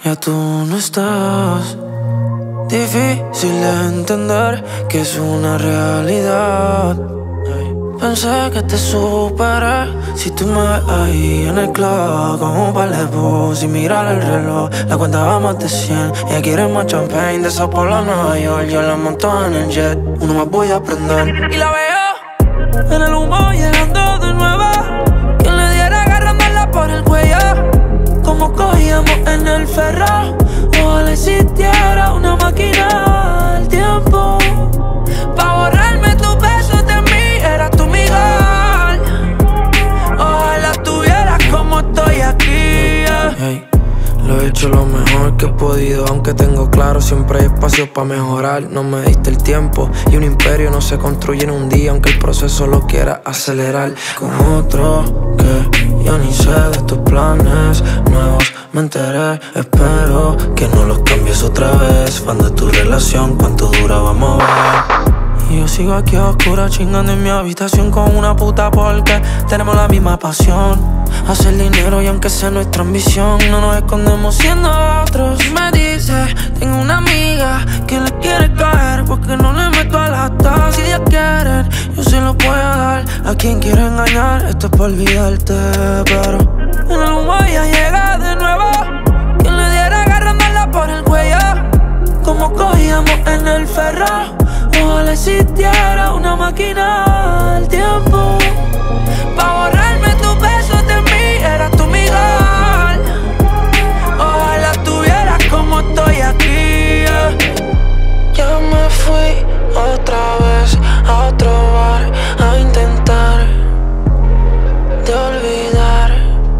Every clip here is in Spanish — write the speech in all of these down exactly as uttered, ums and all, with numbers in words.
Ya tú no estás. Difícil de entender que es una realidad. Pensé que te superé. Si tú me ves ahí en el club con un par de bus y mirar el reloj, la cuenta va más de cien. Ella quiere más champagne de Sao Paulo a Nueva York. Yo la monto en el jet, uno más voy a aprender. Y la veo en el humo llegando de nuevo. Quien le diera agarrándola por el cuello, como cogíamos en el ferro. Ojalá existiera una máquina del tiempo pa' borrarme tus besos de mí. Eras tú mi gol. Ojalá tuvieras como estoy aquí, yeah. Hey, lo he hecho lo mejor que he podido, aunque tengo claro siempre hay espacio para mejorar. No me diste el tiempo y un imperio no se construye en un día, aunque el proceso lo quiera acelerar. Con otro que yo ni sé de tus planes nuevos me enteré. Espero que no los cambies otra vez. Fan de tu relación, cuánto dura vamos a ver. Y yo sigo aquí a oscuras chingando en mi habitación con una puta porque tenemos la misma pasión, hacer dinero y aunque sea nuestra ambición, no nos escondemos siendo otros. Me dice, tengo una amiga que le quiere caer porque no le meto a las dos. Si ellas quieren, yo se lo puedo dar a quien quiere engañar. Esto es para olvidarte, pero en el humo ya llega de nuevo. Quien le diera agarrándola por el cuello, como cogíamos en el ferro. Ojalá existiera una máquina del tiempo pa' borrarme tus besos de mí. Eras tú mi gol. Ojalá tuvieras como estoy aquí, yeah. Ya me fui otra vez a otro bar a intentar de olvidarte,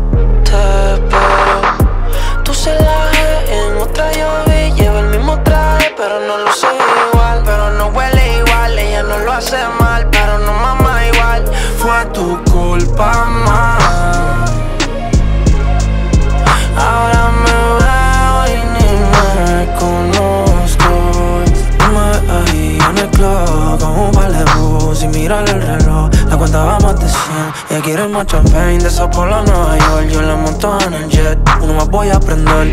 pero tu celaje en otra yo vi. Lleva el mismo traje, pero no lo sé igual. Pero no huele igual, ella no lo hace mal, pero no mama igual. Fue tu culpa más. Ahora me veo y ni me conozco. Tú me ves ahí en el club con un par de bus y mirar el reloj, la cuenta va más de cien. Ella quiere más champagne de Sao Paulo a Nueva York. Yo la monto en el jet, uno más voy a aprender.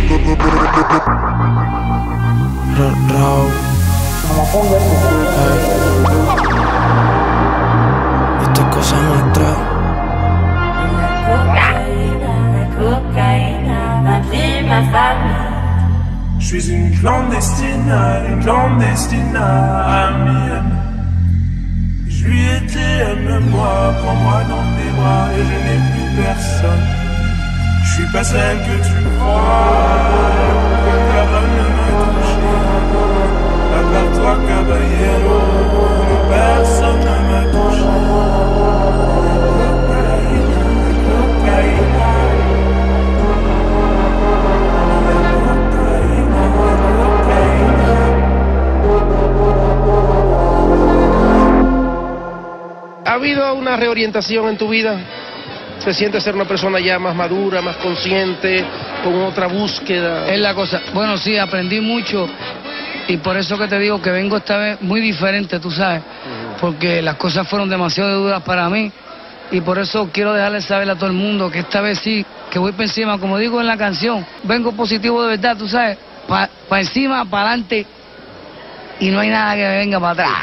Raw. Esto es cosa nuestra. Je suis une clandestine, une clandestine amienne. Je lui ai dit, aime-moi, prends-moi dans tes bras et je n'ai plus personne. Je suis pas celle que tu crois, personne ne m'a touché. À part toi, caballero, personne ne m'a touché. ¿Ha habido una reorientación en tu vida? ¿Se siente ser una persona ya más madura, más consciente, con otra búsqueda? Es la cosa. Bueno, sí, aprendí mucho y por eso que te digo que vengo esta vez muy diferente, tú sabes, uh-huh. Porque las cosas fueron demasiado duras para mí y por eso quiero dejarle saber a todo el mundo que esta vez sí, que voy para encima, como digo en la canción, vengo positivo de verdad, tú sabes, para pa encima, para adelante y no hay nada que me venga para atrás.